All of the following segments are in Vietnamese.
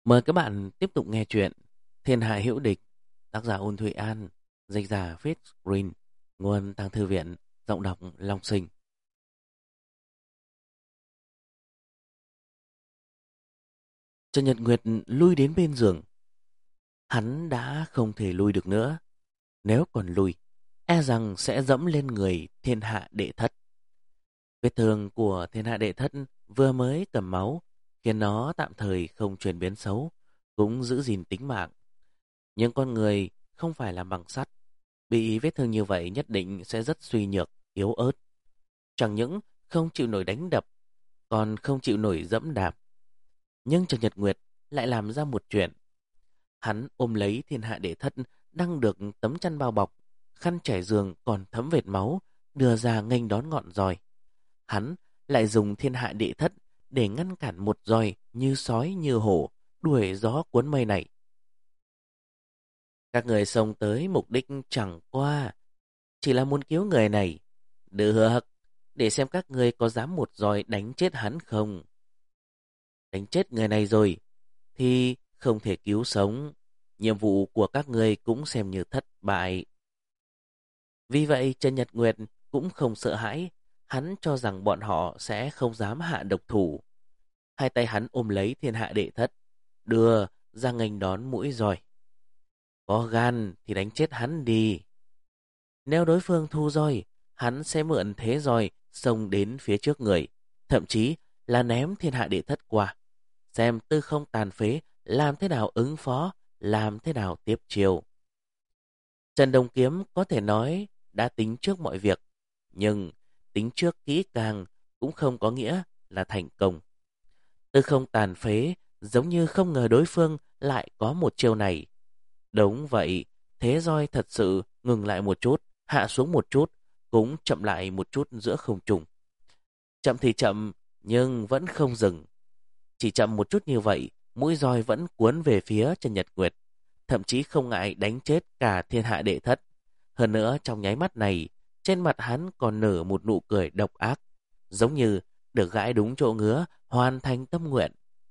Mời các bạn tiếp tục nghe chuyện Thiên Hạ Hữu Địch, tác giả Ôn Thụy An, dịch giả Viết Green, nguồn Tàng Thư Viện, giọng đọc Long Sinh. Trần Nhật Nguyệt lui đến bên giường. Hắn đã không thể lui được nữa. Nếu còn lui, e rằng sẽ dẫm lên người Thiên Hạ Đệ Thất. Vết thương của Thiên Hạ Đệ Thất vừa mới cầm máu, khiến nó tạm thời không chuyển biến xấu, cũng giữ gìn tính mạng. Nhưng con người không phải làm bằng sắt, bị vết thương như vậy nhất định sẽ rất suy nhược, yếu ớt. Chẳng những không chịu nổi đánh đập, còn không chịu nổi dẫm đạp. Nhưng Trần Nhật Nguyệt lại làm ra một chuyện. Hắn ôm lấy Thiên Hạ Đệ Thất đang được tấm chăn bao bọc, khăn trải giường còn thấm vệt máu, đưa ra nghênh đón ngọn roi. Hắn lại dùng Thiên Hạ Đệ Thất để ngăn cản một roi như sói như hổ đuổi gió cuốn mây này. Các người xông tới mục đích chẳng qua chỉ là muốn cứu người này. Được, để xem các người có dám một roi đánh chết hắn không. Đánh chết người này rồi thì không thể cứu sống. Nhiệm vụ của các người cũng xem như thất bại. Vì vậy Trần Nhật Nguyệt cũng không sợ hãi. Hắn cho rằng bọn họ sẽ không dám hạ độc thủ. Hai tay hắn ôm lấy Thiên Hạ Đệ Thất, đưa ra nghênh đón mũi roi. Có gan thì đánh chết hắn đi. Nếu đối phương thu roi, hắn sẽ mượn thế roi xông đến phía trước người, thậm chí là ném Thiên Hạ Đệ Thất qua. Xem Tư Không tàn phế làm thế nào ứng phó, làm thế nào tiếp chiêu. Trần Đồng Kiếm có thể nói đã tính trước mọi việc, nhưng tính trước kỹ càng cũng không có nghĩa là thành công. Tư Không tàn phế giống như không ngờ đối phương lại có một chiêu này. Đúng vậy, thế roi thật sự ngừng lại một chút, hạ xuống một chút, cũng chậm lại một chút giữa không trung. Chậm thì chậm, nhưng vẫn không dừng. Chỉ chậm một chút như vậy, mũi roi vẫn cuốn về phía Trần Nhật Nguyệt, thậm chí không ngại đánh chết cả Thiên Hạ Đệ Thất. Hơn nữa trong nháy mắt này, trên mặt hắn còn nở một nụ cười độc ác, giống như được gãi đúng chỗ ngứa, hoàn thành tâm nguyện.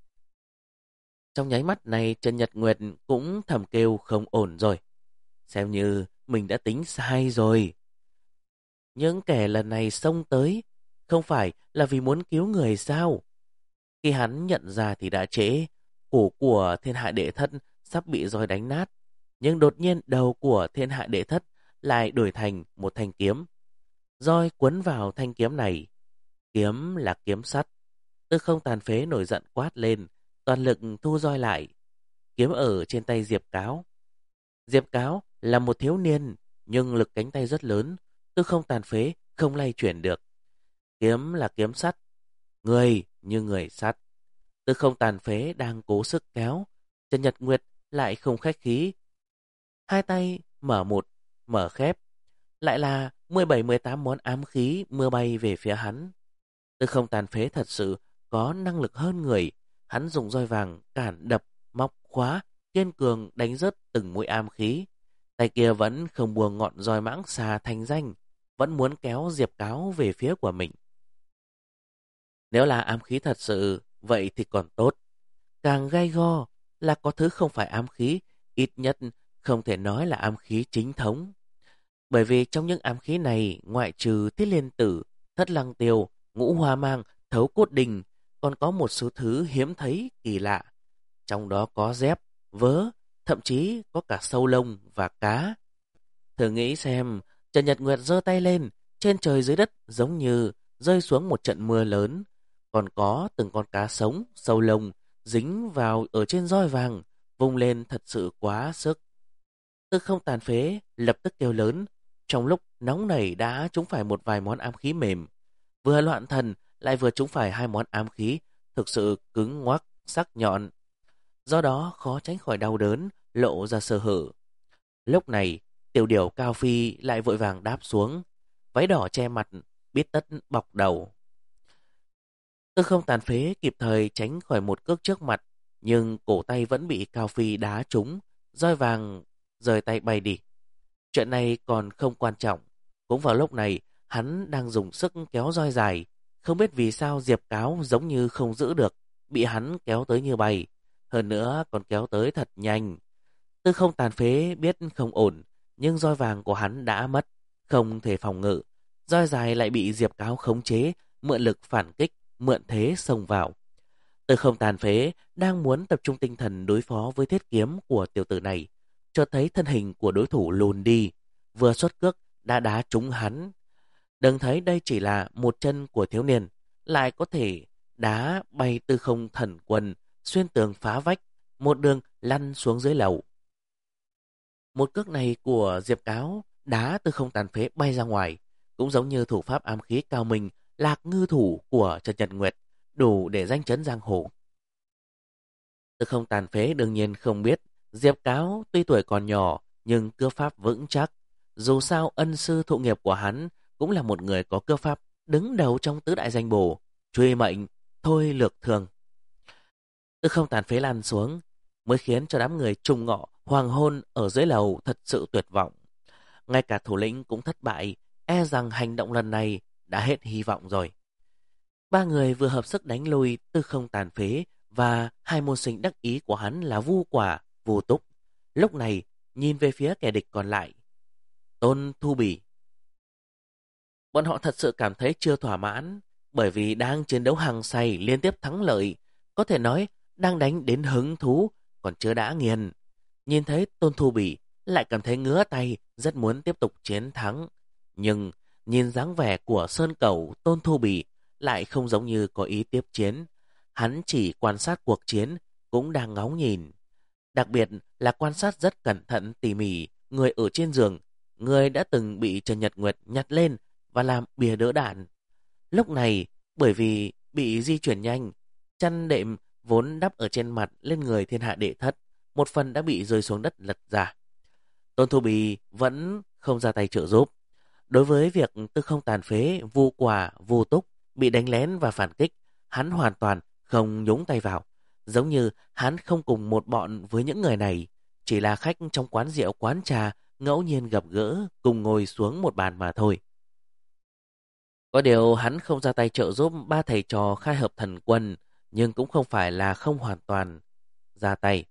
Trong nháy mắt này Trần Nhật Nguyệt cũng thầm kêu không ổn rồi. Xem như mình đã tính sai rồi. Những kẻ lần này xông tới không phải là vì muốn cứu người sao? Khi hắn nhận ra thì đã trễ. Cổ của Thiên Hạ Đệ Thất sắp bị roi đánh nát. Nhưng đột nhiên đầu của Thiên Hạ Đệ Thất lại đổi thành một thanh kiếm. Roi quấn vào thanh kiếm này. Kiếm là kiếm sắt. Tư Không tàn phế nổi giận quát lên, toàn lực thu roi lại. Kiếm ở trên tay Diệp Cáo. Diệp Cáo là một thiếu niên, nhưng lực cánh tay rất lớn. Tư Không tàn phế không lay chuyển được. Kiếm là kiếm sắt, người như người sắt. Tư Không tàn phế đang cố sức kéo. Trần Nhật Nguyệt lại không khách khí. Hai tay mở một, mở khép. Lại là 17-18 món ám khí mưa bay về phía hắn. Tư Không tàn phế thật sự có năng lực hơn người. Hắn dùng roi vàng cản đập, móc, khóa, kiên cường đánh rớt từng mũi ám khí. Tay kia vẫn không buông ngọn roi mãng xà thành danh, vẫn muốn kéo Diệp Cáo về phía của mình. Nếu là ám khí thật sự, vậy thì còn tốt. Càng gay go là có thứ không phải ám khí, ít nhất không thể nói là ám khí chính thống. Bởi vì trong những ám khí này, ngoại trừ Thiết Liên Tử, Thất Lăng Tiêu, Ngũ Hoa Mang, Thấu Cốt Đình, còn có một số thứ hiếm thấy kỳ lạ. Trong đó có dép, vớ, thậm chí có cả sâu lông và cá. Thử nghĩ xem, Trần Nhật Nguyệt giơ tay lên, trên trời dưới đất giống như rơi xuống một trận mưa lớn. Còn có từng con cá sống, sâu lông, dính vào ở trên roi vàng, vung lên thật sự quá sức. Tư Không tàn phế, lập tức kêu lớn. Trong lúc nóng nảy đã trúng phải một vài món ám khí mềm. Vừa loạn thần, lại vừa trúng phải hai món ám khí, thực sự cứng ngoắc, sắc nhọn. Do đó khó tránh khỏi đau đớn, lộ ra sơ hở. Lúc này, Tiểu Điểu Cao Phi lại vội vàng đáp xuống. Váy đỏ che mặt, biết tất bọc đầu. Tư Không tàn phế kịp thời tránh khỏi một cước trước mặt, nhưng cổ tay vẫn bị Cao Phi đá trúng, roi vàng rời tay bay đi. Chuyện này còn không quan trọng. Cũng vào lúc này, hắn đang dùng sức kéo roi dài. Không biết vì sao Diệp Cáo giống như không giữ được, bị hắn kéo tới như bay. hơn nữa còn kéo tới thật nhanh. Tư Không Tàn Phế biết không ổn, nhưng roi vàng của hắn đã mất, không thể phòng ngự. Roi dài lại bị Diệp Cáo khống chế, mượn lực phản kích, mượn thế xông vào. Tư Không Tàn Phế đang muốn tập trung tinh thần đối phó với thiết kiếm của tiểu tử này, chợt thấy thân hình của đối thủ lùn đi, vừa xuất cước đã đá trúng hắn. Đừng thấy đây chỉ là một chân của thiếu niên, lại có thể đá bay Tư Không Thần Quân, xuyên tường phá vách, một đường lăn xuống dưới lầu. Một cước này của Diệp Cáo đá Tư Không Tàn Phế bay ra ngoài, cũng giống như thủ pháp ám khí cao minh Lạc Ngư Thủ của Trần Nhật Nguyệt, đủ để danh chấn giang hồ. Tư Không Tàn Phế đương nhiên không biết, Diệp Cáo tuy tuổi còn nhỏ nhưng cước pháp vững chắc. Dù sao ân sư thụ nghiệp của hắn cũng là một người có cước pháp đứng đầu trong tứ đại danh bổ, truy mệnh, thôi lược thường. Tư Không Tàn Phế lăn xuống, mới khiến cho đám người trùng ngọ hoàng hôn ở dưới lầu thật sự tuyệt vọng. Ngay cả thủ lĩnh cũng thất bại, e rằng hành động lần này đã hết hy vọng rồi. Ba người vừa hợp sức đánh lui Tư Không Tàn Phế và hai môn sinh đắc ý của hắn là Vu Quả, Vu Túc. Lúc này nhìn về phía kẻ địch còn lại, Tôn Thu Bỉ. Bọn họ thật sự cảm thấy chưa thỏa mãn, bởi vì đang chiến đấu hăng say liên tiếp thắng lợi, có thể nói đang đánh đến hứng thú, còn chưa đã nghiền. Nhìn thấy Tôn Thu Bỉ lại cảm thấy ngứa tay, rất muốn tiếp tục chiến thắng. Nhưng nhìn dáng vẻ của Sơn Cẩu, Tôn Thu Bỉ lại không giống như có ý tiếp chiến. Hắn chỉ quan sát cuộc chiến, cũng đang ngóng nhìn. Đặc biệt là quan sát rất cẩn thận tỉ mỉ người ở trên giường, người đã từng bị Trần Nhật Nguyệt nhặt lên và làm bìa đỡ đạn. Lúc này, bởi vì bị di chuyển nhanh, chăn đệm vốn đắp ở trên mặt lên người thiên hạ đệ thất, một phần đã bị rơi xuống đất lật ra. Tôn Thu Bì vẫn không ra tay trợ giúp. Đối với việc Tư Không Tàn Phế, Vu Quả, Vu Túc bị đánh lén và phản kích, hắn hoàn toàn không nhúng tay vào. Giống như hắn không cùng một bọn với những người này, chỉ là khách trong quán rượu quán trà ngẫu nhiên gặp gỡ cùng ngồi xuống một bàn mà thôi. Có điều hắn không ra tay trợ giúp ba thầy trò khai hợp thần quân, nhưng cũng không phải là không hoàn toàn ra tay.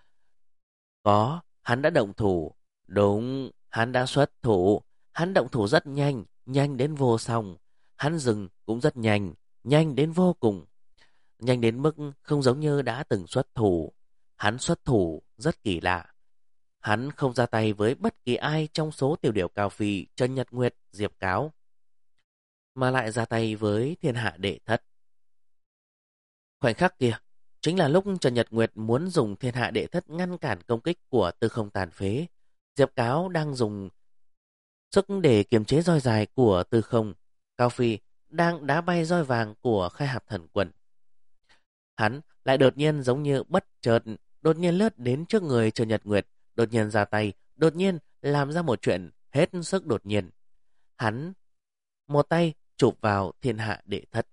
Có, hắn đã động thủ. Đúng, hắn đã xuất thủ. Hắn động thủ rất nhanh, nhanh đến vô song. Hắn dừng cũng rất nhanh, nhanh đến vô cùng. Nhanh đến mức không giống như đã từng xuất thủ. Hắn xuất thủ rất kỳ lạ. Hắn không ra tay với bất kỳ ai trong số tiểu điểu Cao Phi, Trần Nhật Nguyệt, Diệp Cáo, mà lại ra tay với thiên hạ đệ thất. Khoảnh khắc kia chính là lúc Trần Nhật Nguyệt muốn dùng thiên hạ đệ thất ngăn cản công kích của Tư Không Tàn Phế. Diệp Cáo đang dùng sức để kiềm chế roi dài của Tư Không. Cao Phi đang đá bay roi vàng của Khai Hạp Thần Quân. Hắn lại đột nhiên giống như bất chợt, đột nhiên lướt đến trước người Trần Nhật Nguyệt, đột nhiên ra tay, đột nhiên làm ra một chuyện hết sức đột nhiên. Hắn một tay chụp vào thiên hạ đệ thất.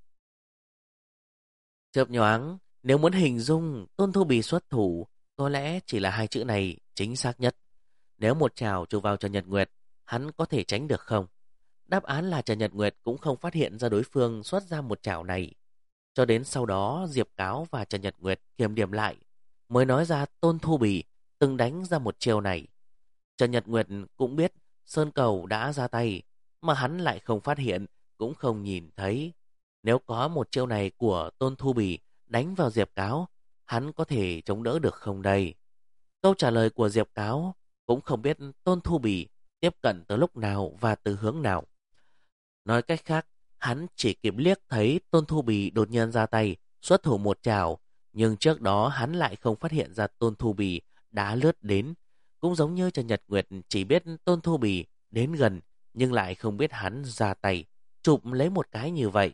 Chớp nhoáng, nếu muốn hình dung Tôn Thu Bì xuất thủ, có lẽ chỉ là hai chữ này chính xác nhất. Nếu một chảo chụp vào Trần Nhật Nguyệt, hắn có thể tránh được không? Đáp án là Trần Nhật Nguyệt cũng không phát hiện ra đối phương xuất ra một chảo này. Cho đến sau đó Diệp Cáo và Trần Nhật Nguyệt kiềm điểm lại, mới nói ra Tôn Thu Bì từng đánh ra một chiêu này. Trần Nhật Nguyệt cũng biết Sơn Cầu đã ra tay, mà hắn lại không phát hiện, cũng không nhìn thấy. Nếu có một chiêu này của Tôn Thu Bì đánh vào Diệp Cáo, hắn có thể chống đỡ được không đây? Câu trả lời của Diệp Cáo cũng không biết Tôn Thu Bì tiếp cận tới lúc nào và từ hướng nào. Nói cách khác, hắn chỉ kịp liếc thấy Tôn Thu Bì đột nhiên ra tay, xuất thủ một chảo, nhưng trước đó hắn lại không phát hiện ra Tôn Thu Bì đã lướt đến. Cũng giống như Trần Nhật Nguyệt chỉ biết Tôn Thu Bì đến gần, nhưng lại không biết hắn ra tay, chụp lấy một cái như vậy.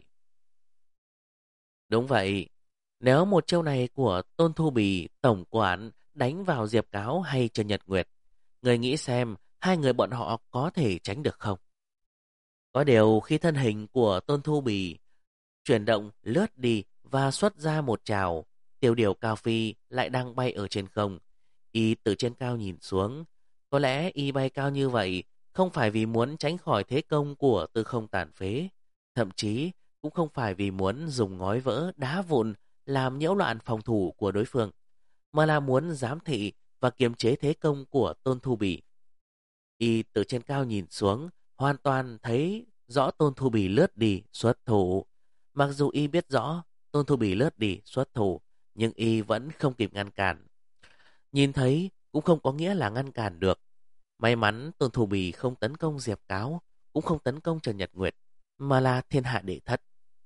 Đúng vậy, nếu một chiêu này của Tôn Thu Bì tổng quản đánh vào Diệp Cáo hay Trần Nhật Nguyệt, người nghĩ xem hai người bọn họ có thể tránh được không? Có điều khi thân hình của Tôn Thu Bì chuyển động lướt đi và xuất ra một trào, tiểu điểu Cao Phi lại đang bay ở trên không. Y từ trên cao nhìn xuống, có lẽ y bay cao như vậy không phải vì muốn tránh khỏi thế công của Tư Không Tàn Phế, thậm chí cũng không phải vì muốn dùng ngói vỡ đá vụn làm nhiễu loạn phòng thủ của đối phương, mà là muốn giám thị và kiềm chế thế công của Tôn Thu Bỉ. Y từ trên cao nhìn xuống, hoàn toàn thấy rõ Tôn Thu Bỉ lướt đi xuất thủ. Mặc dù Y biết rõ Tôn Thu Bỉ lướt đi xuất thủ, nhưng Y vẫn không kịp ngăn cản. Nhìn thấy cũng không có nghĩa là ngăn cản được. May mắn Tôn Thu Bỉ không tấn công Diệp Cáo, cũng không tấn công Trần Nhật Nguyệt, mà là thiên hạ đệ thất.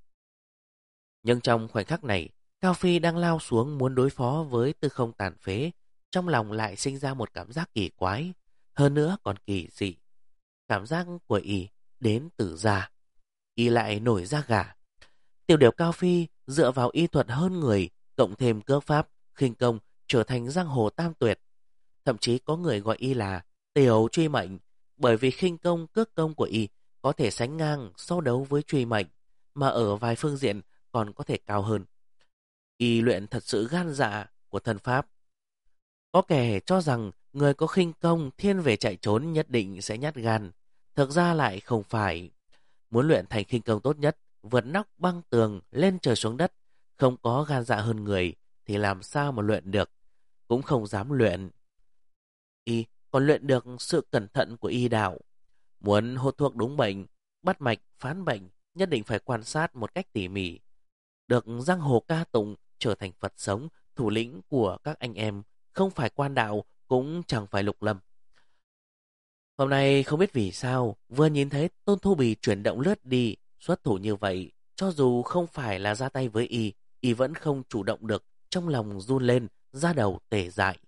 Nhưng trong khoảnh khắc này, Cao Phi đang lao xuống muốn đối phó với Tư Không tàn phế, trong lòng lại sinh ra một cảm giác kỳ quái, hơn nữa còn kỳ dị. Cảm giác của Y đến từ da, Y lại nổi da gà. Tiểu điểu Cao Phi dựa vào y thuật hơn người, cộng thêm cước pháp, khinh công, trở thành giang hồ tam tuyệt. Thậm chí có người gọi Y là Tiểu Truy Mệnh, bởi vì khinh công, cước công của Y có thể sánh ngang so đấu với Truy Mệnh, mà ở vài phương diện còn có thể cao hơn. Y luyện thật sự gan dạ của thân pháp. Có kẻ cho rằng người có khinh công thiên về chạy trốn nhất định sẽ nhát gan. Thực ra lại không phải. Muốn luyện thành khinh công tốt nhất, vượt nóc băng tường, lên trời xuống đất, không có gan dạ hơn người thì làm sao mà luyện được, cũng không dám luyện. Y còn luyện được sự cẩn thận của y đạo. Muốn hốt thuốc đúng bệnh, bắt mạch, phán bệnh, nhất định phải quan sát một cách tỉ mỉ. Được giang hồ ca tụng trở thành Phật sống, thủ lĩnh của các anh em, không phải quan đạo, cũng chẳng phải Lục Lâm. Hôm nay không biết vì sao, vừa nhìn thấy Tôn Thu Bì chuyển động lướt đi, xuất thủ như vậy, cho dù không phải là ra tay với y vẫn không chủ động được, trong lòng run lên, da đầu tê dại.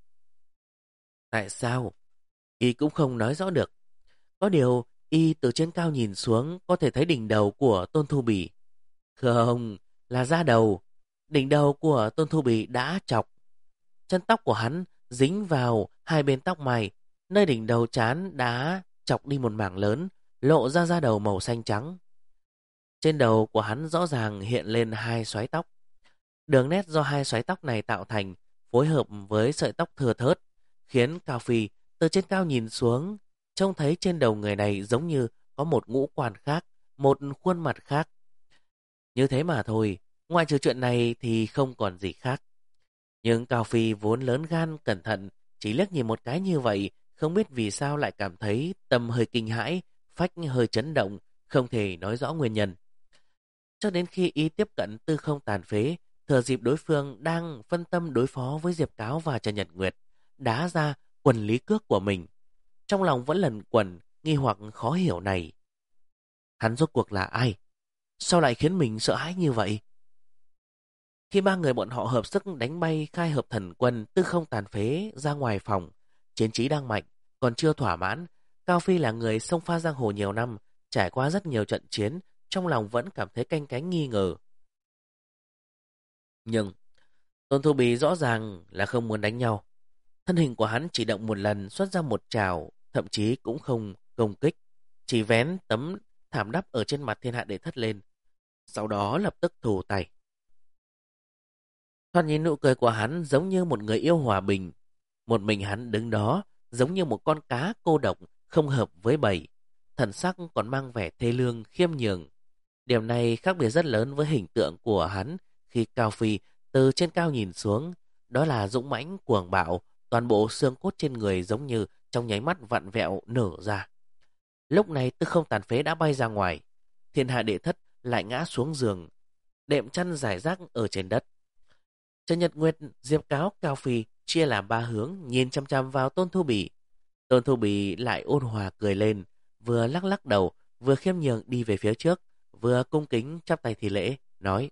Tại sao? Y cũng không nói rõ được. Có điều, y từ trên cao nhìn xuống có thể thấy đỉnh đầu của Tôn Thu Bì. Không, là da đầu. Đỉnh đầu của Tôn Thu Bì đã chọc. Chân tóc của hắn dính vào hai bên tóc mày, nơi đỉnh đầu trán đã chọc đi một mảng lớn, lộ ra da đầu màu xanh trắng. Trên đầu của hắn rõ ràng hiện lên hai xoáy tóc. Đường nét do hai xoáy tóc này tạo thành, phối hợp với sợi tóc thừa thớt, khiến Cao Phi từ trên cao nhìn xuống, trông thấy trên đầu người này giống như có một ngũ quan khác, một khuôn mặt khác. Như thế mà thôi, ngoài trừ chuyện này thì không còn gì khác. Nhưng Cao Phi vốn lớn gan cẩn thận, chỉ liếc nhìn một cái như vậy, không biết vì sao lại cảm thấy tâm hơi kinh hãi, phách hơi chấn động, không thể nói rõ nguyên nhân. Cho đến khi y tiếp cận Tư Không tàn phế, thừa dịp đối phương đang phân tâm đối phó với Diệp Cáo và Trần Nhật Nguyệt, đá ra quần lý cước của mình. Trong lòng vẫn lần quẩn, nghi hoặc khó hiểu này. Hắn rốt cuộc là ai? Sao lại khiến mình sợ hãi như vậy? Khi ba người bọn họ hợp sức đánh bay khai hợp thần quân Tư Không tàn phế ra ngoài phòng, chiến trí đang mạnh, còn chưa thỏa mãn. Cao Phi là người xông pha giang hồ nhiều năm, trải qua rất nhiều trận chiến, trong lòng vẫn cảm thấy canh cánh nghi ngờ. Nhưng Tôn Thu Bì rõ ràng là không muốn đánh nhau. Thân hình của hắn chỉ động một lần xuất ra một trảo, thậm chí cũng không công kích, chỉ vén tấm thảm đắp ở trên mặt thiên hạ đệ thất lên, sau đó lập tức thủ tay. Thoạt nhìn nụ cười của hắn giống như một người yêu hòa bình. Một mình hắn đứng đó giống như một con cá cô độc không hợp với bầy. Thần sắc còn mang vẻ thê lương khiêm nhường. Điều này khác biệt rất lớn với hình tượng của hắn khi Cao Phi từ trên cao nhìn xuống. Đó là dũng mãnh cuồng bạo, toàn bộ xương cốt trên người giống như trong nháy mắt vặn vẹo nở ra. Lúc này Tư Không tàn phế đã bay ra ngoài. Thiên hạ đệ thất lại ngã xuống giường, đệm chăn rải rác ở trên đất. Trần Nhật Nguyệt, Diệp Cáo, Cao Phi chia làm ba hướng nhìn chăm chăm vào Tôn Thu Bỉ. Tôn Thu Bỉ lại ôn hòa cười lên, vừa lắc lắc đầu, vừa khiêm nhường đi về phía trước, vừa cung kính chắp tay thi lễ, nói: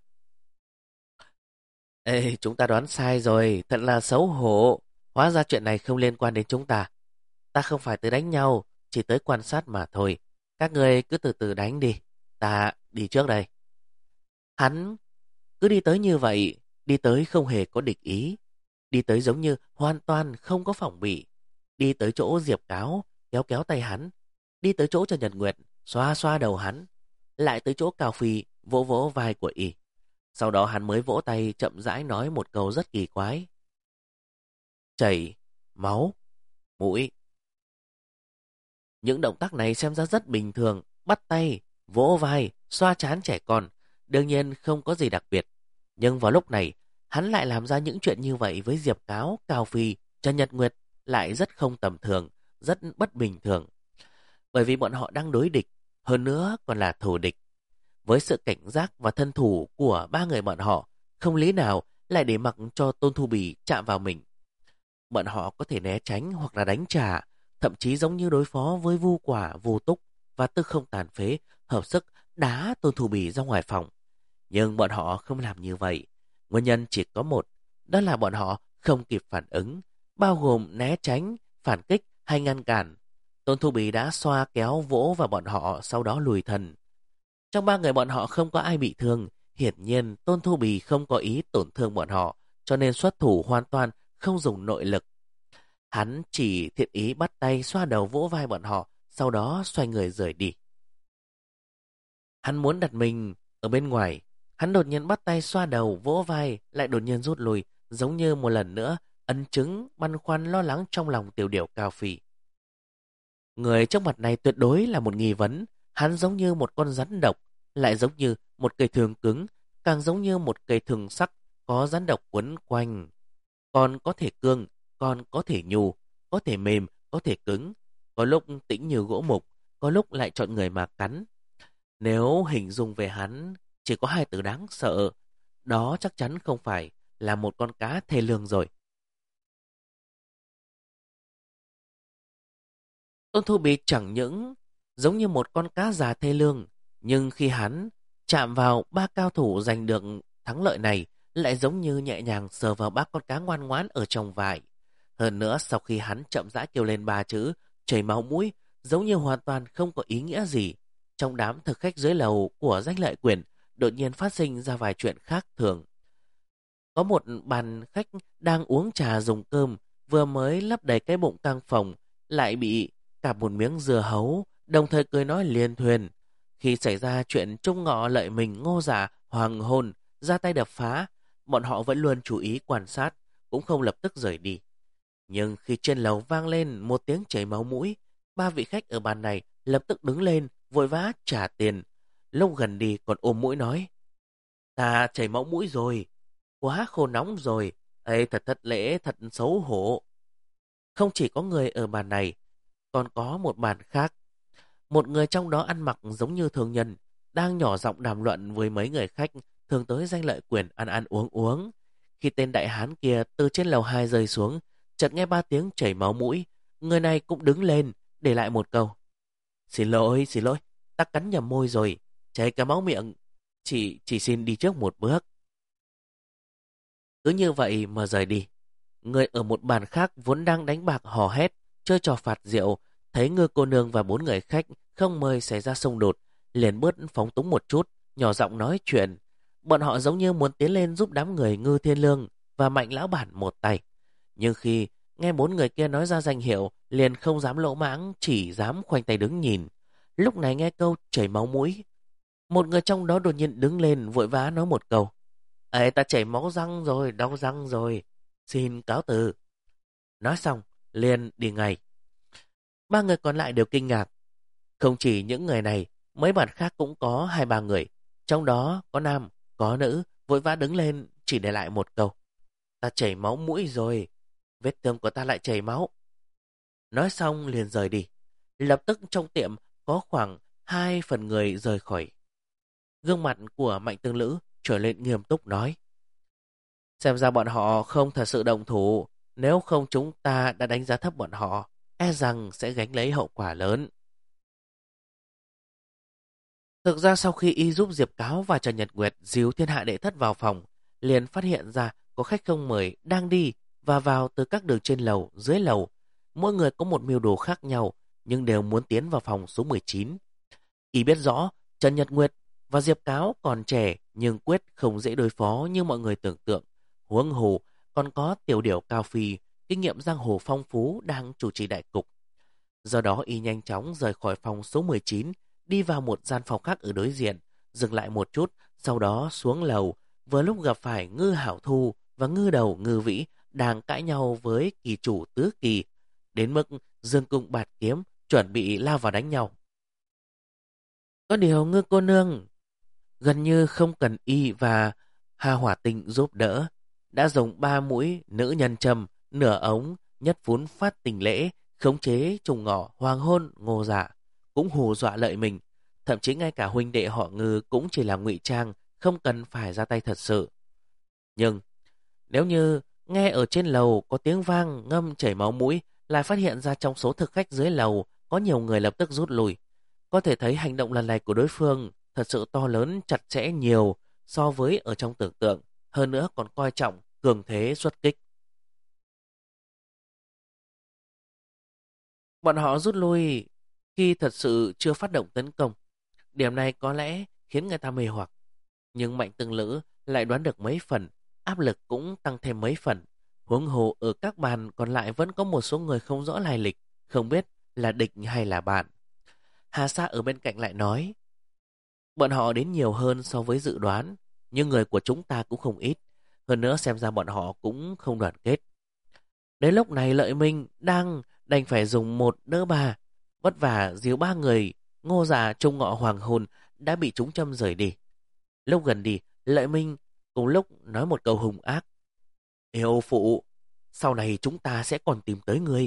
Ê, chúng ta đoán sai rồi, thật là xấu hổ. Hóa ra chuyện này không liên quan đến chúng ta. Ta không phải tới đánh nhau, chỉ tới quan sát mà thôi. Các người cứ từ từ đánh đi, ta đi trước đây. Hắn cứ đi tới như vậy, đi tới không hề có địch ý, đi tới giống như hoàn toàn không có phòng bị, đi tới chỗ Diệp Cáo, kéo kéo tay hắn, đi tới chỗ Trần Nhật Nguyệt, xoa xoa đầu hắn, lại tới chỗ Cao Phi, vỗ vỗ vai của y. Sau đó hắn mới vỗ tay chậm rãi nói một câu rất kỳ quái: chảy, máu, mũi. Những động tác này xem ra rất bình thường, bắt tay, vỗ vai, xoa trán trẻ con, đương nhiên không có gì đặc biệt. Nhưng vào lúc này, Hắn lại làm ra những chuyện như vậy với Diệp Cáo, Cao Phi, Trần Nhật Nguyệt lại rất không tầm thường, rất bất bình thường. Bởi vì bọn họ đang đối địch, hơn nữa còn là thù địch. Với sự cảnh giác và thân thủ của ba người bọn họ, không lý nào lại để mặc cho Tôn Thu Bì chạm vào mình. Bọn họ có thể né tránh hoặc là đánh trả, thậm chí giống như đối phó với Vu Quả, Vu Túc và Tư Không Tàn Phế, hợp sức đá Tôn Thu Bì ra ngoài phòng. Nhưng bọn họ không làm như vậy. Nguyên nhân chỉ có một, đó là bọn họ không kịp phản ứng, bao gồm né tránh, phản kích hay ngăn cản. Tôn Thu Bì đã xoa kéo vỗ vào bọn họ, sau đó lùi thần. Trong ba người bọn họ không có ai bị thương, hiển nhiên Tôn Thu Bì không có ý tổn thương bọn họ, cho nên xuất thủ hoàn toàn không dùng nội lực. Hắn chỉ thiện ý bắt tay xoa đầu vỗ vai bọn họ, sau đó xoay người rời đi. Hắn muốn đặt mình ở bên ngoài. Hắn đột nhiên bắt tay xoa đầu vỗ vai, lại đột nhiên rút lui, giống như một lần nữa ấn chứng băn khoăn lo lắng trong lòng Tiểu Điểu Cao Phi. Người trước mặt này tuyệt đối là một nghi vấn. Hắn giống như một con rắn độc, lại giống như một cây thường cứng, càng giống như một cây thường sắc có rắn độc quấn quanh. Còn có thể cương, còn có thể nhu, có thể mềm, có thể cứng. Có lúc tĩnh như gỗ mục, có lúc lại chọn người mà cắn. Nếu hình dung về hắn chỉ có hai từ đáng sợ, đó chắc chắn không phải là một con cá thê lương rồi. Tôn Thu Bì chẳng những giống như một con cá già thê lương, nhưng khi hắn chạm vào ba cao thủ giành được thắng lợi này, lại giống như nhẹ nhàng sờ vào ba con cá ngoan ngoãn ở trong vải. Hơn nữa, sau khi hắn chậm rãi kêu lên ba chữ chảy máu mũi, giống như hoàn toàn không có ý nghĩa gì. Trong đám thực khách dưới lầu của Danh Lợi Quyền, đột nhiên phát sinh ra vài chuyện khác thường. Có một bàn khách đang uống trà dùng cơm, vừa mới lấp đầy cái bụng căng phồng, lại bị cả một miếng dưa hấu, đồng thời cười nói liên thuyền. Khi xảy ra chuyện Trung Ngọ Lợi Mình Ngô Giả hoàng hôn ra tay đập phá, bọn họ vẫn luôn chú ý quan sát, cũng không lập tức rời đi. Nhưng khi trên lầu vang lên một tiếng chảy máu mũi, ba vị khách ở bàn này lập tức đứng lên, vội vã trả tiền. Lúc gần đi còn ôm mũi nói: "Ta chảy máu mũi rồi, quá khô nóng rồi, ấy thật thất lễ, thật xấu hổ." Không chỉ có người ở bàn này, còn có một bàn khác. Một người trong đó ăn mặc giống như thường nhân, đang nhỏ giọng đàm luận với mấy người khách thường tới Danh Lợi Quyền ăn ăn uống uống. Khi tên đại hán kia từ trên lầu 2 rơi xuống, chợt nghe ba tiếng chảy máu mũi, người này cũng đứng lên, để lại một câu: xin lỗi, ta cắn nhầm môi rồi, chảy cả máu miệng, chỉ xin đi trước một bước." Cứ như vậy mà rời đi. Người ở một bàn khác vốn đang đánh bạc hò hét, chơi trò phạt rượu, thấy Ngư cô nương và bốn người khách không mời xảy ra xung đột, liền bớt phóng túng một chút, nhỏ giọng nói chuyện. Bọn họ giống như muốn tiến lên giúp đám người Ngư Thiên Lương và Mạnh lão bản một tay. Nhưng khi nghe bốn người kia nói ra danh hiệu, liền không dám lỗ mãng, chỉ dám khoanh tay đứng nhìn. Lúc này nghe câu chảy máu mũi, một người trong đó đột nhiên đứng lên vội vã nói một câu: "Ê, ta chảy máu răng rồi, đau răng rồi, xin cáo từ." Nói xong, liền đi ngay. Ba người còn lại đều kinh ngạc. Không chỉ những người này, mấy bạn khác cũng có hai ba người. Trong đó có nam, có nữ, vội vã đứng lên chỉ để lại một câu: "Ta chảy máu mũi rồi, vết thương của ta lại chảy máu." Nói xong liền rời đi. Lập tức trong tiệm có khoảng 2/3 người rời khỏi. Gương mặt của Mạnh Tương Lữ trở lên nghiêm túc nói: "Xem ra bọn họ không thật sự động thủ, nếu không chúng ta đã đánh giá thấp bọn họ, e rằng sẽ gánh lấy hậu quả lớn." Thực ra sau khi y giúp Diệp Cáo và Trần Nhật Nguyệt díu thiên hạ đệ thất vào phòng, liền phát hiện ra có khách không mời đang đi và vào từ các đường trên lầu, dưới lầu. Mỗi người có một mưu đồ khác nhau, nhưng đều muốn tiến vào phòng số 19. Y biết rõ Trần Nhật Nguyệt và Diệp Cáo còn trẻ nhưng quyết không dễ đối phó như mọi người tưởng tượng. Huống hồ còn có Tiểu Điểu Cao Phi, kinh nghiệm giang hồ phong phú đang chủ trì đại cục. Do đó y nhanh chóng rời khỏi phòng số 19, đi vào một gian phòng khác ở đối diện, dừng lại một chút, sau đó xuống lầu, vừa lúc gặp phải Ngư Hảo Thu và Ngư Đầu Ngư Vĩ đang cãi nhau với kỳ chủ Tứ Kỳ, đến mức dương cung bạt kiếm, chuẩn bị lao vào đánh nhau. Có điều Ngư cô nương gần như không cần y và Hà Hỏa Tinh giúp đỡ, đã dùng 3 mũi nữ nhân châm, nửa ống, nhất phún phát tình lễ, khống chế trùng ngọ hoàng hôn Ngô Dạ, cũng hù dọa Lợi Minh. Thậm chí ngay cả huynh đệ họ Ngư cũng chỉ là ngụy trang, không cần phải ra tay thật sự. Nhưng nếu như nghe ở trên lầu có tiếng vang ngâm chảy máu mũi, lại phát hiện ra trong số thực khách dưới lầu có nhiều người lập tức rút lui. Có thể thấy hành động lần này của đối phương thật sự to lớn chặt chẽ nhiều so với ở trong tưởng tượng, hơn nữa còn coi trọng cường thế xuất kích. Bọn họ rút lui khi thật sự chưa phát động tấn công. Điểm này có lẽ khiến người ta mê hoặc. Nhưng Mạnh Tương Lữ lại đoán được mấy phần, áp lực cũng tăng thêm mấy phần. Huống hồ ở các bàn còn lại vẫn có một số người không rõ lai lịch, không biết là địch hay là bạn. Hà Sa ở bên cạnh lại nói, bọn họ đến nhiều hơn so với dự đoán, nhưng người của chúng ta cũng không ít. Hơn nữa xem ra bọn họ cũng không đoàn kết. Đến lúc này Lợi Minh đang đành phải dùng một đỡ ba, vất vả dìu 3 người Ngô Dạ Trung Ngọ Hoàng Hôn đã bị chúng châm rời đi. Lúc gần đi, Lợi Minh cùng lúc nói một câu hung ác. Yêu phụ, sau này chúng ta sẽ còn tìm tới ngươi.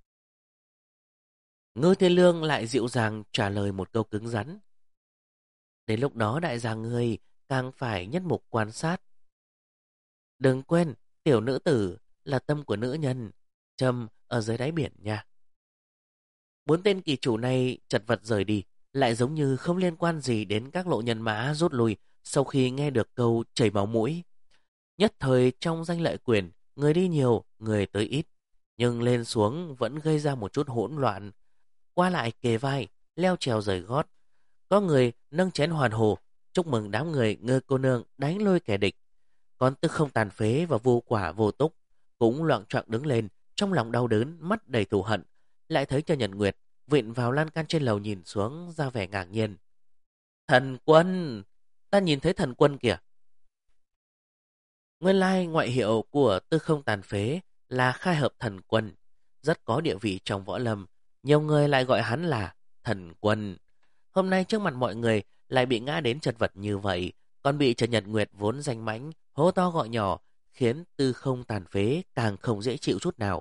Ngư Thiên Lương lại dịu dàng trả lời một câu cứng rắn. Đến lúc đó đại gia ngươi càng phải nhất mục quan sát. Đừng quên, tiểu nữ tử là tâm của nữ nhân, châm ở dưới đáy biển nha. 4 tên kỳ chủ này chật vật rời đi, lại giống như không liên quan gì đến các lộ nhân mã rút lui sau khi nghe được câu chảy máu mũi. Nhất thời trong danh lợi quyền, người đi nhiều, người tới ít, nhưng lên xuống vẫn gây ra một chút hỗn loạn. Qua lại kề vai, leo trèo rời gót. Có người nâng chén hoàn hồ, chúc mừng đám người Ngư cô nương đánh lôi kẻ địch. Còn Tư Không tàn phế và Vô Quả Vô Túc cũng loạng choạng đứng lên, trong lòng đau đớn, mắt đầy thù hận. Lại thấy cho Nhật Nguyệt vịn vào lan can trên lầu nhìn xuống ra vẻ ngạc nhiên. Thần quân! Ta nhìn thấy thần quân kìa! Nguyên lai ngoại hiệu của Tư Không tàn phế là khai hợp thần quân, rất có địa vị trong võ lâm. Nhiều người lại gọi hắn là thần quân. Hôm nay trước mặt mọi người lại bị ngã đến chật vật như vậy, còn bị Trần Nhật Nguyệt vốn danh mãnh hô to gọi nhỏ, khiến Tư Không tàn phế càng không dễ chịu chút nào.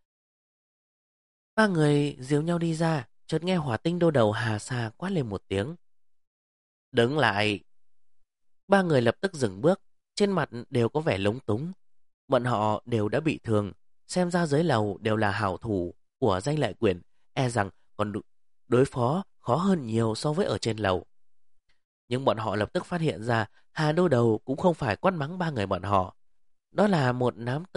3 người díu nhau đi ra, chợt nghe Hỏa Tinh đô đầu Hà Sa quát lên một tiếng. Đứng lại! 3 người lập tức dừng bước, trên mặt đều có vẻ lúng túng. Bọn họ đều đã bị thương, xem ra dưới lầu đều là hảo thủ của danh lợi quyền, e rằng còn đối phó khó hơn nhiều so với ở trên lầu. Nhưng bọn họ lập tức phát hiện ra Hà đô đầu cũng không phải quát mắng 3 người bọn họ. Đó là một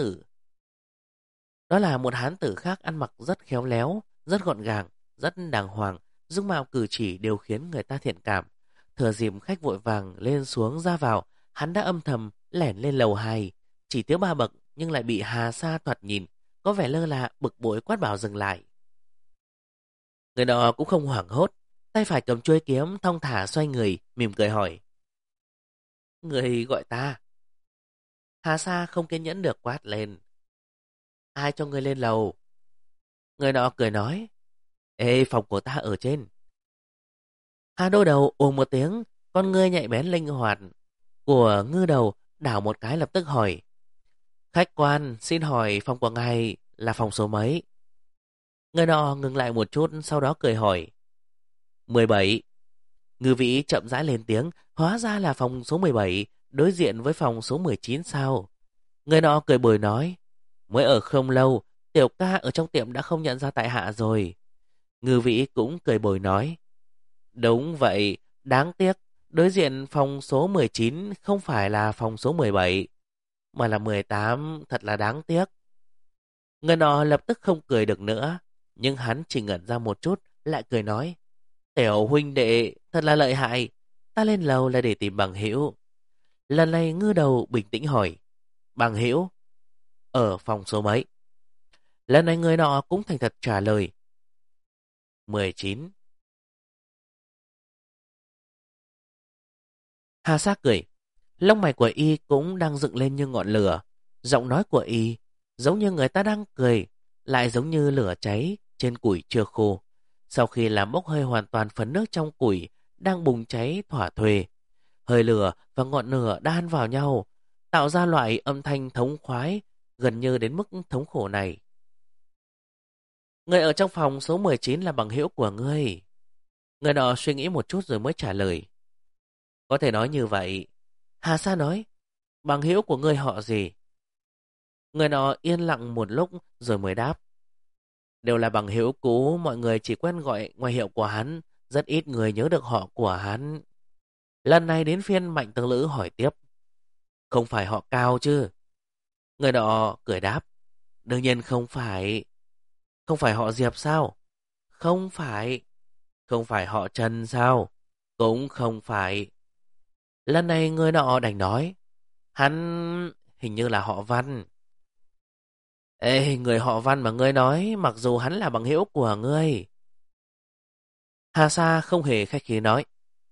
hán tử khác ăn mặc rất khéo léo, rất gọn gàng, rất đàng hoàng, dung mạo cử chỉ đều khiến người ta thiện cảm. Thừa dịp khách vội vàng lên xuống ra vào, hắn đã âm thầm lẻn lên lầu 2, chỉ thiếu 3 bậc nhưng lại bị Hà Sa thoạt nhìn có vẻ lơ là, bực bội quát bảo dừng lại. Người đó cũng không hoảng hốt, tay phải cầm chuôi kiếm thong thả xoay người, mỉm cười hỏi. Người gọi ta? Hà Sa không kiên nhẫn được quát lên. Ai cho ngươi lên lầu? Người nọ cười nói. Ê, phòng của ta ở trên. Hà đô đầu ồ một tiếng, con ngươi nhạy bén linh hoạt của ngư đầu đảo một cái lập tức hỏi. Khách quan, xin hỏi phòng của ngài là phòng số mấy? Người nọ ngừng lại một chút, sau đó cười hỏi. 17. Ngư vĩ chậm rãi lên tiếng, hóa ra là phòng số 17, đối diện với phòng số 19 sao? Người nọ cười bồi nói. Mới ở không lâu, tiểu ca ở trong tiệm đã không nhận ra tại hạ rồi. Ngư vĩ cũng cười bồi nói. Đúng vậy, đáng tiếc, đối diện phòng số 19 không phải là phòng số 17, mà là 18, thật là đáng tiếc. Người nọ lập tức không cười được nữa, nhưng hắn chỉ ngẩn ra một chút, lại cười nói. Tiểu huynh đệ, thật là lợi hại, ta lên lầu là để tìm bằng hữu. Lần này ngư đầu bình tĩnh hỏi. Bằng hữu? Ở phòng số mấy? Lần này người nọ cũng thành thật trả lời. 19. Hà Sa cười. Lông mày của y cũng đang dựng lên như ngọn lửa. Giọng nói của y giống như người ta đang cười, lại giống như lửa cháy trên củi chưa khô. Sau khi làm bốc hơi hoàn toàn phần nước trong củi đang bùng cháy thỏa thuê. Hơi lửa và ngọn lửa đan vào nhau, tạo ra loại âm thanh thống khoái gần như đến mức thống khổ này. Người ở trong phòng số 19 là bằng hữu của ngươi. Người nọ suy nghĩ một chút rồi mới trả lời. Có thể nói như vậy. Hà Sa nói, bằng hữu của ngươi họ gì? Người nọ yên lặng một lúc rồi mới đáp. Đều là bằng hữu cũ, mọi người chỉ quen gọi ngoại hiệu của hắn, rất ít người nhớ được họ của hắn. Lần này đến phiên Mạnh Tương Lữ hỏi tiếp. Không phải họ Cao chứ? Người nọ cười đáp. Đương nhiên không phải. Không phải họ Diệp sao? Không phải. Không phải họ Trần sao? Cũng không phải. Lần này người nọ đành nói. Hắn hình như là họ Văn. Ê, người họ Văn mà ngươi nói, mặc dù hắn là bằng hữu của ngươi. Hà Sa không hề khách khí nói.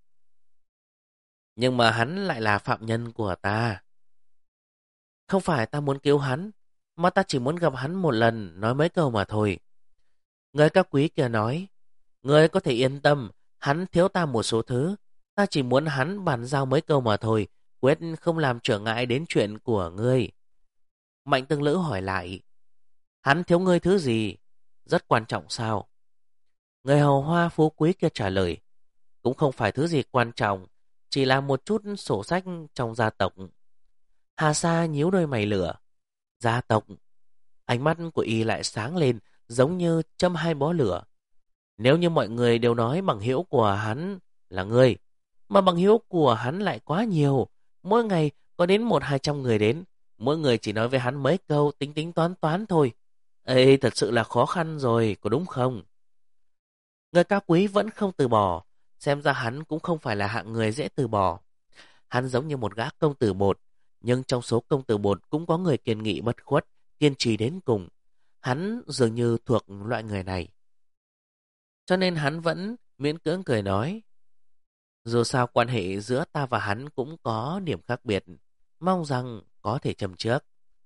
Nhưng mà hắn lại là phạm nhân của ta. Không phải ta muốn cứu hắn, mà ta chỉ muốn gặp hắn một lần, nói mấy câu mà thôi. Người các quý kia nói, ngươi có thể yên tâm, hắn thiếu ta một số thứ. Ta chỉ muốn hắn bàn giao mấy câu mà thôi, quyết không làm trở ngại đến chuyện của ngươi. Mạnh Tương Lữ hỏi lại, hắn thiếu ngươi thứ gì? Rất quan trọng sao? Người hầu hoa phú quý kia trả lời, cũng không phải thứ gì quan trọng, chỉ là một chút sổ sách trong gia tộc. Hà Sa nhíu đôi mày lửa. Gia tộc? Ánh mắt của y lại sáng lên, giống như châm hai bó lửa. Nếu như mọi người đều nói bằng hữu của hắn là ngươi, mà bằng hữu của hắn lại quá nhiều, mỗi ngày có đến 100-200 người đến, mỗi người chỉ nói với hắn mấy câu tính tính toán toán thôi. Ê, thật sự là khó khăn rồi, có đúng không? Người cao quý vẫn không từ bỏ, xem ra hắn cũng không phải là hạng người dễ từ bỏ. Hắn giống như một gã công tử bột, nhưng trong số công tử bột cũng có người kiên nghị bất khuất, kiên trì đến cùng. Hắn dường như thuộc loại người này. Cho nên hắn vẫn miễn cưỡng cười nói. Dù sao quan hệ giữa ta và hắn cũng có điểm khác biệt, mong rằng có thể châm trước.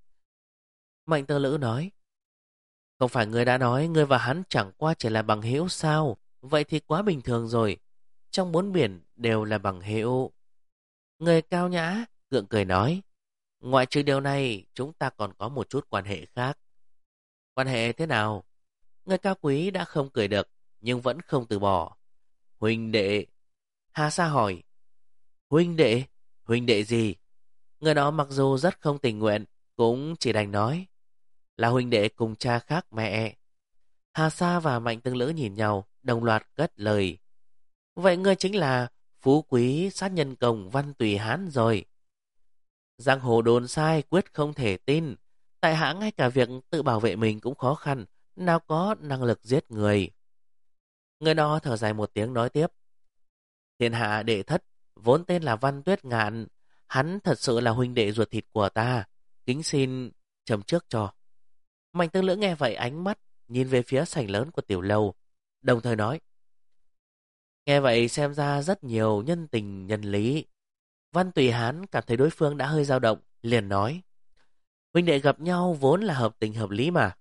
Mạnh Tơ Lữ nói. Không phải ngươi đã nói ngươi và hắn chẳng qua chỉ là bằng hữu sao? Vậy thì quá bình thường rồi. Trong bốn biển đều là bằng hữu. Người cao nhã, gượng cười nói. Ngoại trừ điều này, chúng ta còn có một chút quan hệ khác. Quan hệ thế nào? Người cao quý đã không cười được, nhưng vẫn không từ bỏ. Huynh đệ. Hà Sa hỏi. Huynh đệ? Huynh đệ gì? Người đó mặc dù rất không tình nguyện, cũng chỉ đành nói. Là huynh đệ cùng cha khác mẹ. Hà Sa và Mạnh Tương Lữ nhìn nhau, đồng loạt cất lời. Vậy ngươi chính là phú quý sát nhân công Văn Tùy Hán rồi. Giang hồ đồn sai quyết không thể tin. Tại hạ ngay cả việc tự bảo vệ mình cũng khó khăn, nào có năng lực giết người. Người đó thở dài một tiếng nói tiếp. Thiên hạ đệ thất, vốn tên là Văn Tuyết Ngạn. Hắn thật sự là huynh đệ ruột thịt của ta. Kính xin châm trước cho. Mạnh Tương Lữ nghe vậy ánh mắt nhìn về phía sảnh lớn của tiểu lâu, đồng thời nói. Nghe vậy xem ra rất nhiều nhân tình nhân lý. Văn Tùy Hán cảm thấy đối phương đã hơi dao động, liền nói. Huynh đệ gặp nhau vốn là hợp tình hợp lý mà.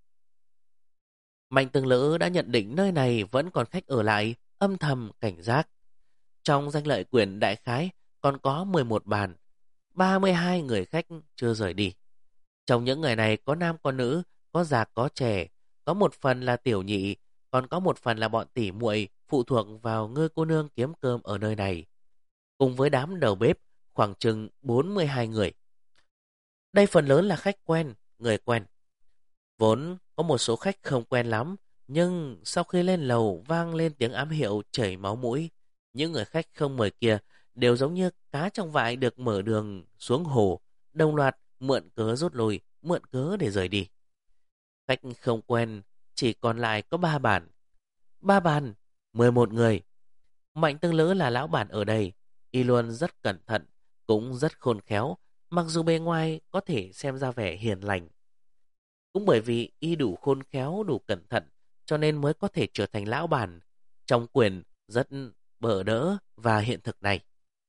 Mạnh Tương Lữ đã nhận định nơi này vẫn còn khách ở lại, âm thầm cảnh giác. Trong danh lợi quyển đại khái còn có 11 bàn, 32 người khách chưa rời đi. Trong những người này có nam có nữ, có già có trẻ, có một phần là tiểu nhị, còn có một phần là bọn tỉ muội phụ thuộc vào ngươi cô nương kiếm cơm ở nơi này. Cùng với đám đầu bếp, khoảng chừng 42 người. Đây phần lớn là khách quen, người quen. Vốn có một số khách không quen lắm, nhưng sau khi lên lầu vang lên tiếng ám hiệu chảy máu mũi, những người khách không mời kia đều giống như cá trong vại được mở đường xuống hồ, đồng loạt mượn cớ rút lui, mượn cớ để rời đi. Khách không quen chỉ còn lại có 3 bàn. 3 bàn, 11 người. Mạnh Tương Lữ là lão bản ở đây, y luôn rất cẩn thận, cũng rất khôn khéo, mặc dù bề ngoài có thể xem ra vẻ hiền lành. Cũng bởi vì y đủ khôn khéo, đủ cẩn thận, cho nên mới có thể trở thành lão bản trong quyền rất bỡ đỡ và hiện thực này.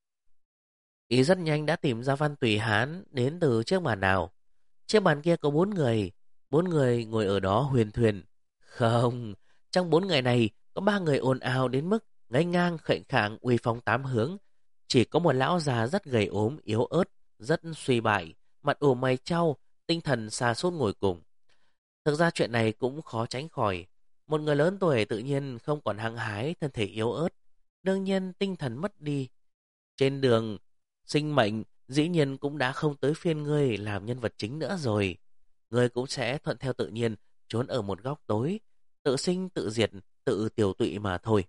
Y rất nhanh đã tìm ra Văn Tùy Hán đến từ chiếc bàn nào. Chiếc bàn kia có 4 người ngồi ở đó huyền thuyền. Không, trong 4 người này có 3 người ồn ào đến mức ngây ngang khệnh khạng uy phong tám hướng. Chỉ có một lão già rất gầy ốm, yếu ớt, rất suy bại, mặt ủ mày chau, tinh thần sa sút ngồi cùng. Thực ra chuyện này cũng khó tránh khỏi. Một người lớn tuổi tự nhiên không còn hăng hái, thân thể yếu ớt. Đương nhiên tinh thần mất đi. Trên đường, sinh mệnh dĩ nhiên cũng đã không tới phiên ngươi làm nhân vật chính nữa rồi. Ngươi cũng sẽ thuận theo tự nhiên, trốn ở một góc tối, tự sinh tự diệt, tự tiểu tụy mà thôi.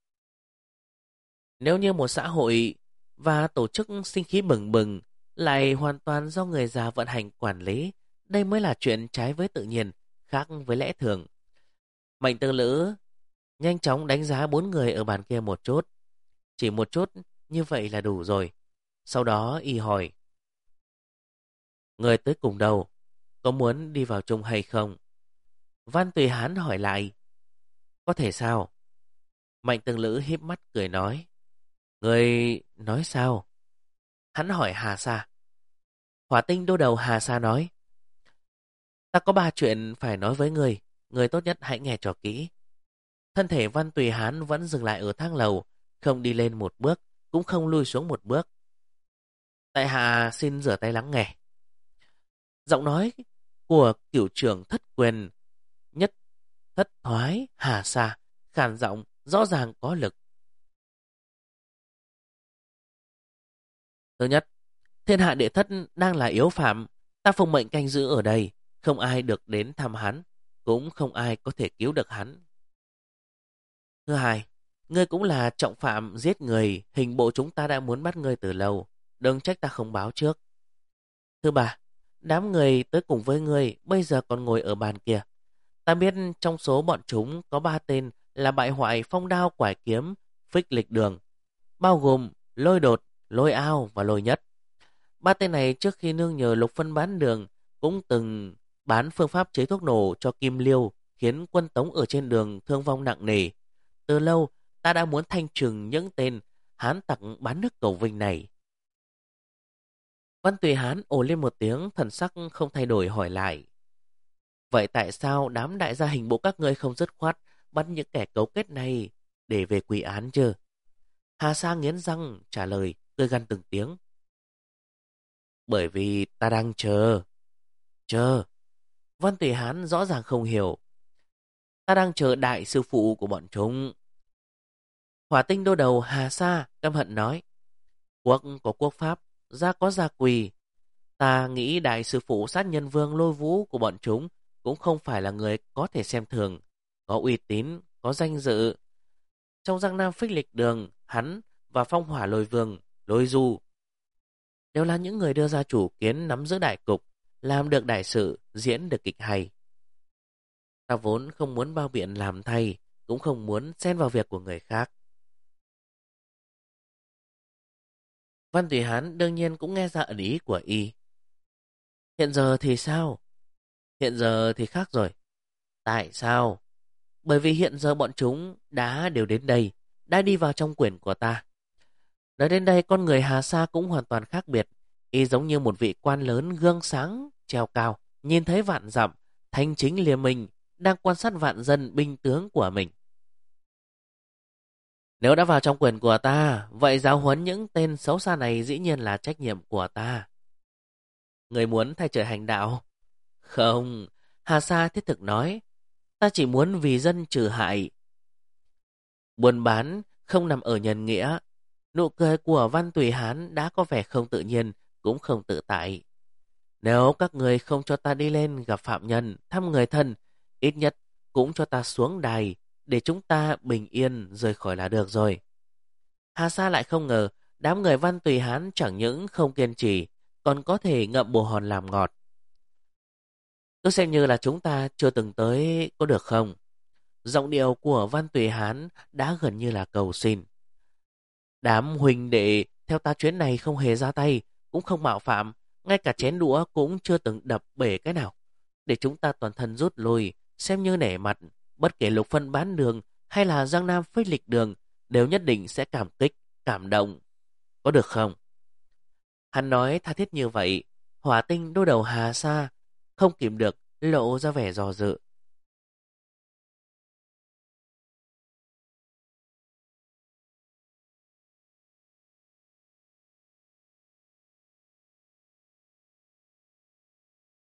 Nếu như một xã hội và tổ chức sinh khí bừng bừng lại hoàn toàn do người già vận hành quản lý, đây mới là chuyện trái với tự nhiên, khác với lẽ thường. Mạnh Tương Lữ nhanh chóng đánh giá 4 người ở bàn kia một chút. Chỉ một chút như vậy là đủ rồi. Sau đó y hỏi: người tới cùng đâu? Có muốn đi vào chung hay không? Văn Tùy Hán hỏi lại: có thể sao? Mạnh Tương Lữ híp mắt cười nói: người nói sao? Hắn hỏi Hà Sa. Hỏa Tinh đô đầu Hà Sa nói: ta có 3 chuyện phải nói với người tốt nhất hãy nghe cho kỹ. Thân thể Văn Tùy Hán vẫn dừng lại ở thang lầu, không đi lên một bước, cũng không lui xuống một bước. Tại hạ xin rửa tay lắng nghe. Giọng nói của cửu trưởng thất quyền nhất thất thoái Hà Sa, khàn giọng rõ ràng có lực. Thứ nhất, thiên hạ đệ thất đang là yếu phạm, ta phụng mệnh canh giữ ở đây, không ai được đến thăm hắn, cũng không ai có thể cứu được hắn. Thứ hai, ngươi cũng là trọng phạm giết người, hình bộ chúng ta đã muốn bắt ngươi từ lâu, đừng trách ta không báo trước. Thứ ba, đám người tới cùng với ngươi bây giờ còn ngồi ở bàn kia. Ta biết trong số bọn chúng có 3 tên là bại hoại phong đao quải kiếm, phích lịch đường, bao gồm lôi đột, lôi ao và lôi nhất. 3 tên này trước khi nương nhờ Lục Phân bán đường cũng từng bán phương pháp chế thuốc nổ cho Kim Liêu, khiến quân Tống ở trên đường thương vong nặng nề. Từ lâu ta đã muốn thanh trừng những tên hán tặc bán nước cầu vinh này. Văn Tùy Hán ồ lên một tiếng, thần sắc không thay đổi hỏi lại: vậy tại sao đám đại gia hình bộ các ngươi không dứt khoát bắt những kẻ cấu kết này để về quy án chứ? Hà Sa nghiến răng trả lời, cười gằn từng tiếng: bởi vì ta đang chờ. Chờ? Văn Tùy Hán rõ ràng không hiểu. Ta đang chờ đại sư phụ của bọn chúng. Hỏa Tinh đô đầu Hà Sa căm hận nói: quốc có quốc pháp, gia có gia quỳ. Ta nghĩ đại sư phụ sát nhân vương Lôi Vũ của bọn chúng cũng không phải là người có thể xem thường, có uy tín, có danh dự. Trong Giang Nam Phích Lịch Đường, hắn và Phong Hỏa Lôi Vương, Lôi Du đều là những người đưa ra chủ kiến, nắm giữ đại cục, làm được đại sự, diễn được kịch hay. Ta vốn không muốn bao biện làm thay, cũng không muốn xen vào việc của người khác. Văn Tùy Hán đương nhiên cũng nghe ra ẩn ý của y. Hiện giờ thì sao? Hiện giờ thì khác rồi. Tại sao? Bởi vì hiện giờ bọn chúng đã đều đến đây, đã đi vào trong quyển của ta. Nói đến đây, con người Hà Sa cũng hoàn toàn khác biệt. Y giống như một vị quan lớn gương sáng, treo cao, nhìn thấy vạn dặm, thanh chính liêm minh, đang quan sát vạn dân binh tướng của mình. Nếu đã vào trong quyền của ta, vậy giáo huấn những tên xấu xa này dĩ nhiên là trách nhiệm của ta. Người muốn thay trời hành đạo? Không, Hà Sa thiết thực nói, ta chỉ muốn vì dân trừ hại. Buôn bán không nằm ở nhân nghĩa. Nụ cười của Văn Tùy Hán đã có vẻ không tự nhiên, cũng không tự tại. Nếu các người không cho ta đi lên gặp phạm nhân, thăm người thân, ít nhất cũng cho ta xuống đài để chúng ta bình yên rời khỏi là được rồi. Hà Sa lại không ngờ đám người Văn Tùy Hán chẳng những không kiên trì, còn có thể ngậm bồ hòn làm ngọt. Cứ xem như là chúng ta chưa từng tới có được không? Giọng điệu của Văn Tùy Hán đã gần như là cầu xin. Đám huynh đệ theo ta chuyến này không hề ra tay, cũng không mạo phạm, ngay cả chén đũa cũng chưa từng đập bể cái nào. Để chúng ta toàn thân rút lui, xem như nể mặt, bất kể Lục Phân bán đường hay là Giang Nam Phích Lịch Đường đều nhất định sẽ cảm kích, cảm động. Có được không? Hắn nói tha thiết như vậy, Hỏa Tinh đô đầu Hà Sa không kìm được lộ ra vẻ dò dự.